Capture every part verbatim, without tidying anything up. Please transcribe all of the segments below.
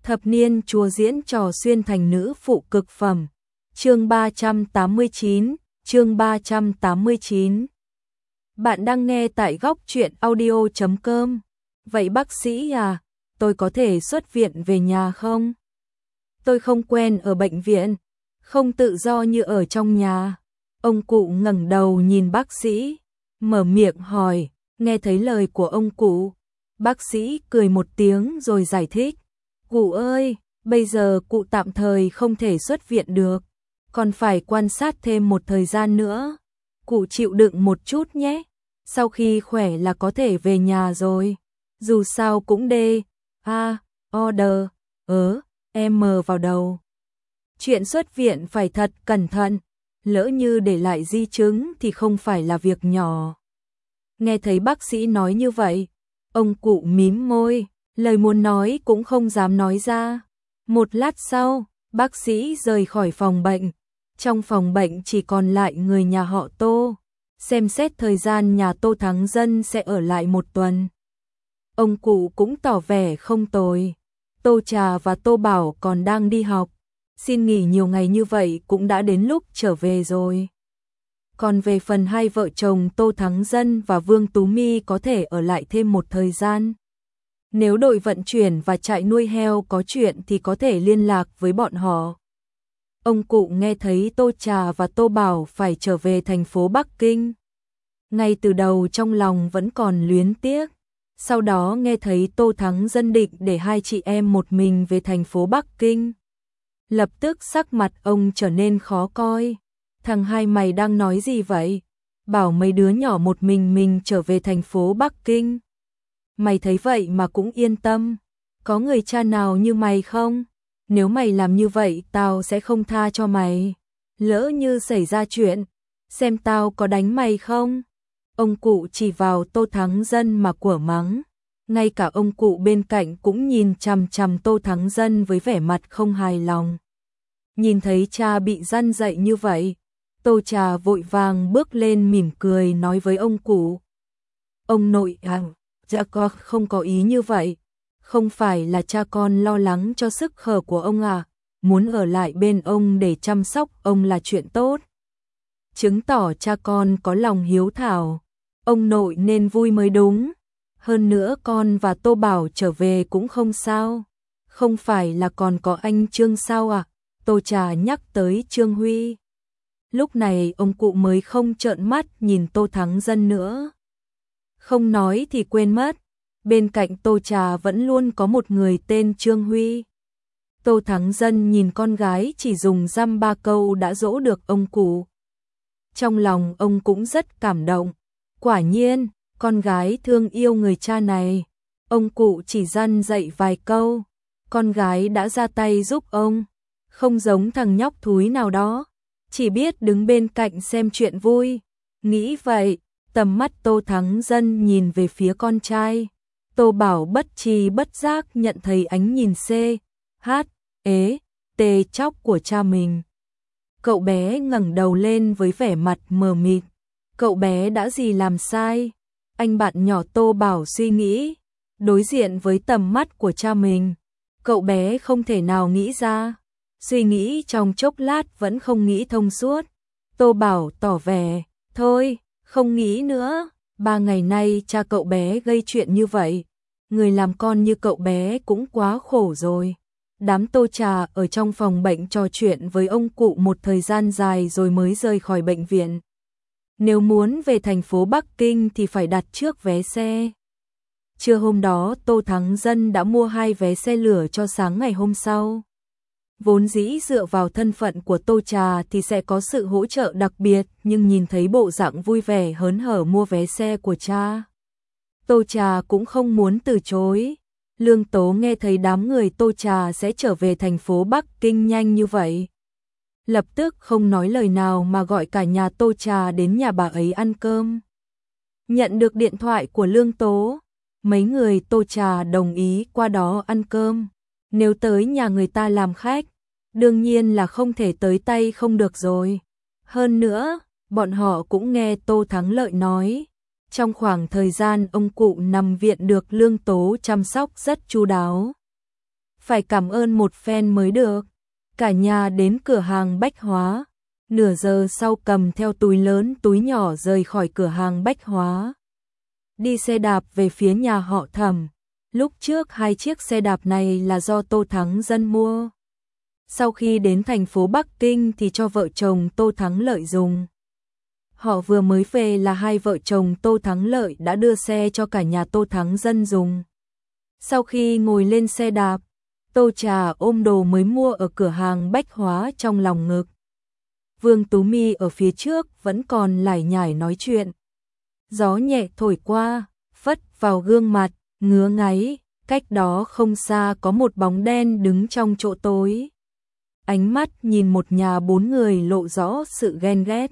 Thập niên chúa diễn trò xuyên thành nữ phụ cực phẩm. Chương ba trăm tám mươi chín, chương ba trăm tám mươi chín. Bạn đang nghe tại góc truyện audio chấm com. Vậy bác sĩ à, tôi có thể xuất viện về nhà không? Tôi không quen ở bệnh viện, không tự do như ở trong nhà. Ông cụ ngẩng đầu nhìn bác sĩ, mở miệng hỏi. Nghe thấy lời của ông cụ, bác sĩ cười một tiếng rồi giải thích. Cụ ơi, bây giờ cụ tạm thời không thể xuất viện được, còn phải quan sát thêm một thời gian nữa. Cụ chịu đựng một chút nhé, sau khi khỏe là có thể về nhà rồi. Dù sao cũng đê, a, order, ớ, em vào đầu. Chuyện xuất viện phải thật cẩn thận, lỡ như để lại di chứng thì không phải là việc nhỏ. Nghe thấy bác sĩ nói như vậy, ông cụ mím môi, lời muốn nói cũng không dám nói ra. Một lát sau, bác sĩ rời khỏi phòng bệnh. Trong phòng bệnh chỉ còn lại người nhà họ Tô. Xem xét thời gian nhà Tô Thắng Dân sẽ ở lại một tuần. Ông cụ cũng tỏ vẻ không tồi. Tô Trà và Tô Bảo còn đang đi học. Xin nghỉ nhiều ngày như vậy cũng đã đến lúc trở về rồi. Còn về phần hai vợ chồng Tô Thắng Dân và Vương Tú My có thể ở lại thêm một thời gian. Nếu đội vận chuyển và trại nuôi heo có chuyện thì có thể liên lạc với bọn họ. Ông cụ nghe thấy Tô Trà và Tô Bảo phải trở về thành phố Bắc Kinh. Ngay từ đầu trong lòng vẫn còn luyến tiếc. Sau đó nghe thấy Tô Thắng Dân định để hai chị em một mình về thành phố Bắc Kinh. Lập tức sắc mặt ông trở nên khó coi. Thằng hai mày đang nói gì vậy? Bảo mấy đứa nhỏ một mình mình trở về thành phố Bắc Kinh. Mày thấy vậy mà cũng yên tâm. Có người cha nào như mày không? Nếu mày làm như vậy tao sẽ không tha cho mày. Lỡ như xảy ra chuyện, xem tao có đánh mày không? Ông cụ chỉ vào Tô Thắng Dân mà của mắng. Ngay cả ông cụ bên cạnh cũng nhìn chằm chằm Tô Thắng Dân với vẻ mặt không hài lòng. Nhìn thấy cha bị răn dạy như vậy, Tô Trà vội vàng bước lên mỉm cười nói với ông cụ. Ông nội à, dạ con không có ý như vậy. Không phải là cha con lo lắng cho sức khỏe của ông à, muốn ở lại bên ông để chăm sóc ông là chuyện tốt. Chứng tỏ cha con có lòng hiếu thảo, ông nội nên vui mới đúng. Hơn nữa con và Tô Bảo trở về cũng không sao. Không phải là còn có anh Trương sao à? Tô Trà nhắc tới Trương Huy. Lúc này ông cụ mới không trợn mắt nhìn Tô Thắng Dân nữa. Không nói thì quên mất, bên cạnh Tô Trà vẫn luôn có một người tên Trương Huy. Tô Thắng Dân nhìn con gái chỉ dùng dăm ba câu đã dỗ được ông cụ. Trong lòng ông cũng rất cảm động. Quả nhiên, con gái thương yêu người cha này. Ông cụ chỉ dăn dạy vài câu, con gái đã ra tay giúp ông. Không giống thằng nhóc thúi nào đó, chỉ biết đứng bên cạnh xem chuyện vui. Nghĩ vậy, tầm mắt Tô Thắng Dân nhìn về phía con trai. Tô Bảo bất tri bất giác nhận thấy ánh nhìn C, H, ế, T chóc của cha mình. Cậu bé ngẩng đầu lên với vẻ mặt mờ mịt. Cậu bé đã gì làm sai? Anh bạn nhỏ Tô Bảo suy nghĩ. Đối diện với tầm mắt của cha mình, cậu bé không thể nào nghĩ ra. Suy nghĩ trong chốc lát vẫn không nghĩ thông suốt. Tô Bảo tỏ vẻ, thôi, không nghĩ nữa. Ba ngày nay cha cậu bé gây chuyện như vậy, người làm con như cậu bé cũng quá khổ rồi. Đám Tô Trà ở trong phòng bệnh trò chuyện với ông cụ một thời gian dài rồi mới rời khỏi bệnh viện. Nếu muốn về thành phố Bắc Kinh thì phải đặt trước vé xe. Trưa hôm đó Tô Thắng Dân đã mua hai vé xe lửa cho sáng ngày hôm sau. Vốn dĩ dựa vào thân phận của Tô Trà thì sẽ có sự hỗ trợ đặc biệt, nhưng nhìn thấy bộ dạng vui vẻ hớn hở mua vé xe của cha, Tô Trà cũng không muốn từ chối. Lương Tố nghe thấy đám người Tô Trà sẽ trở về thành phố Bắc Kinh nhanh như vậy, lập tức không nói lời nào mà gọi cả nhà Tô Trà đến nhà bà ấy ăn cơm. Nhận được điện thoại của Lương Tố, mấy người Tô Trà đồng ý qua đó ăn cơm. Nếu tới nhà người ta làm khách, đương nhiên là không thể tới tay không được rồi. Hơn nữa, bọn họ cũng nghe Tô Thắng Lợi nói, trong khoảng thời gian ông cụ nằm viện được Lương Tố chăm sóc rất chu đáo. phải cảm ơn một phen mới được. Cả nhà đến cửa hàng bách hóa, nửa giờ sau cầm theo túi lớn túi nhỏ rời khỏi cửa hàng bách hóa. Đi xe đạp về phía nhà họ Thẩm. Lúc trước hai chiếc xe đạp này là do Tô Thắng Dân mua. Sau khi đến thành phố Bắc Kinh thì cho vợ chồng Tô Thắng Lợi dùng. Họ vừa mới về là hai vợ chồng Tô Thắng Lợi đã đưa xe cho cả nhà Tô Thắng Dân dùng. Sau khi ngồi lên xe đạp, Tô Trà ôm đồ mới mua ở cửa hàng bách hóa trong lòng ngực. Vương Tú My ở phía trước vẫn còn lải nhải nói chuyện. Gió nhẹ thổi qua, phất vào gương mặt, ngứa ngáy, cách đó không xa có một bóng đen đứng trong chỗ tối. Ánh mắt nhìn một nhà bốn người lộ rõ sự ghen ghét.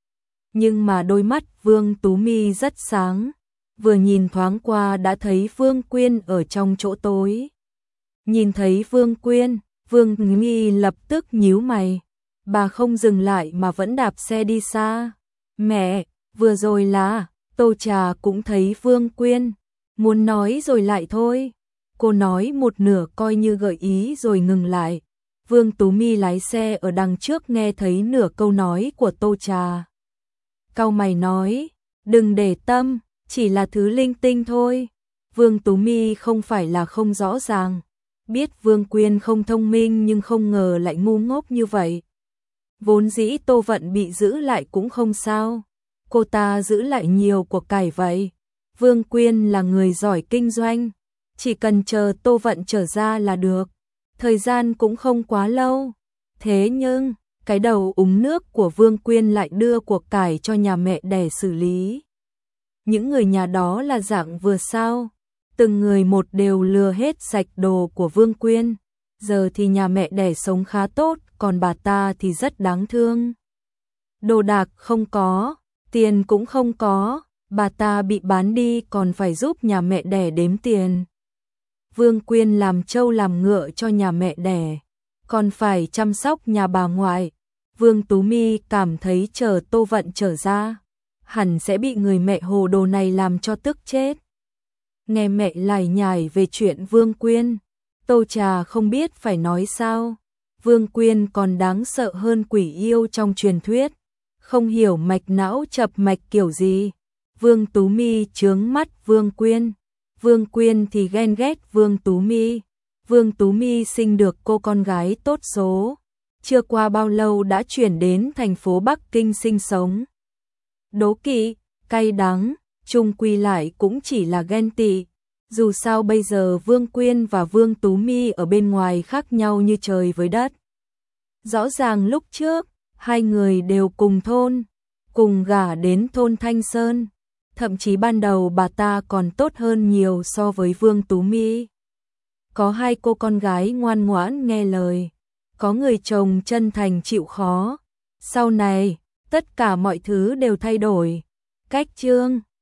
Nhưng mà đôi mắt Vương Tú My rất sáng, vừa nhìn thoáng qua đã thấy Vương Quyên ở trong chỗ tối. Nhìn thấy Vương Quyên, Vương Tú My lập tức nhíu mày. Bà không dừng lại mà vẫn đạp xe đi xa. Mẹ, vừa rồi là, Tô Trà cũng thấy Vương Quyên, muốn nói rồi lại thôi. Cô nói một nửa coi như gợi ý rồi ngừng lại. Vương Tú My lái xe ở đằng trước nghe thấy nửa câu nói của Tô Trà. Cau mày nói, đừng để tâm, chỉ là thứ linh tinh thôi. Vương Tú My không phải là không rõ ràng, biết Vương Quyên không thông minh nhưng không ngờ lại ngu ngốc như vậy. Vốn dĩ Tô Vận bị giữ lại cũng không sao, cô ta giữ lại nhiều của cải vậy. Vương Quyên là người giỏi kinh doanh, chỉ cần chờ Tô Vận trở ra là được, thời gian cũng không quá lâu. Thế nhưng, cái đầu úng nước của Vương Quyên lại đưa của cải cho nhà mẹ đẻ xử lý. Những người nhà đó là dạng vừa sao, từng người một đều lừa hết sạch đồ của Vương Quyên. Giờ thì nhà mẹ đẻ sống khá tốt, còn bà ta thì rất đáng thương. Đồ đạc không có, tiền cũng không có, bà ta bị bán đi còn phải giúp nhà mẹ đẻ đếm tiền. Vương Quyên làm trâu làm ngựa cho nhà mẹ đẻ, còn phải chăm sóc nhà bà ngoại. Vương Tú My cảm thấy chờ Tô Vận trở ra, hẳn sẽ bị người mẹ hồ đồ này làm cho tức chết. Nghe mẹ lải nhải về chuyện Vương Quyên, Tô Trà không biết phải nói sao. Vương Quyên còn đáng sợ hơn quỷ yêu trong truyền thuyết, không hiểu mạch não chập mạch kiểu gì. Vương Tú My chướng mắt Vương Quyên, Vương Quyên thì ghen ghét Vương Tú My. Vương Tú My sinh được cô con gái tốt số, chưa qua bao lâu đã chuyển đến thành phố Bắc Kinh sinh sống. Đố kỵ, cay đắng, chung quy lại cũng chỉ là ghen tị. Dù sao bây giờ Vương Quyên và Vương Tú My ở bên ngoài khác nhau như trời với đất. Rõ ràng lúc trước, hai người đều cùng thôn, cùng gả đến thôn Thanh Sơn. Thậm chí ban đầu bà ta còn tốt hơn nhiều so với Vương Tú My. Có hai cô con gái ngoan ngoãn nghe lời, có người chồng chân thành chịu khó. Sau này, tất cả mọi thứ đều thay đổi. Cách chương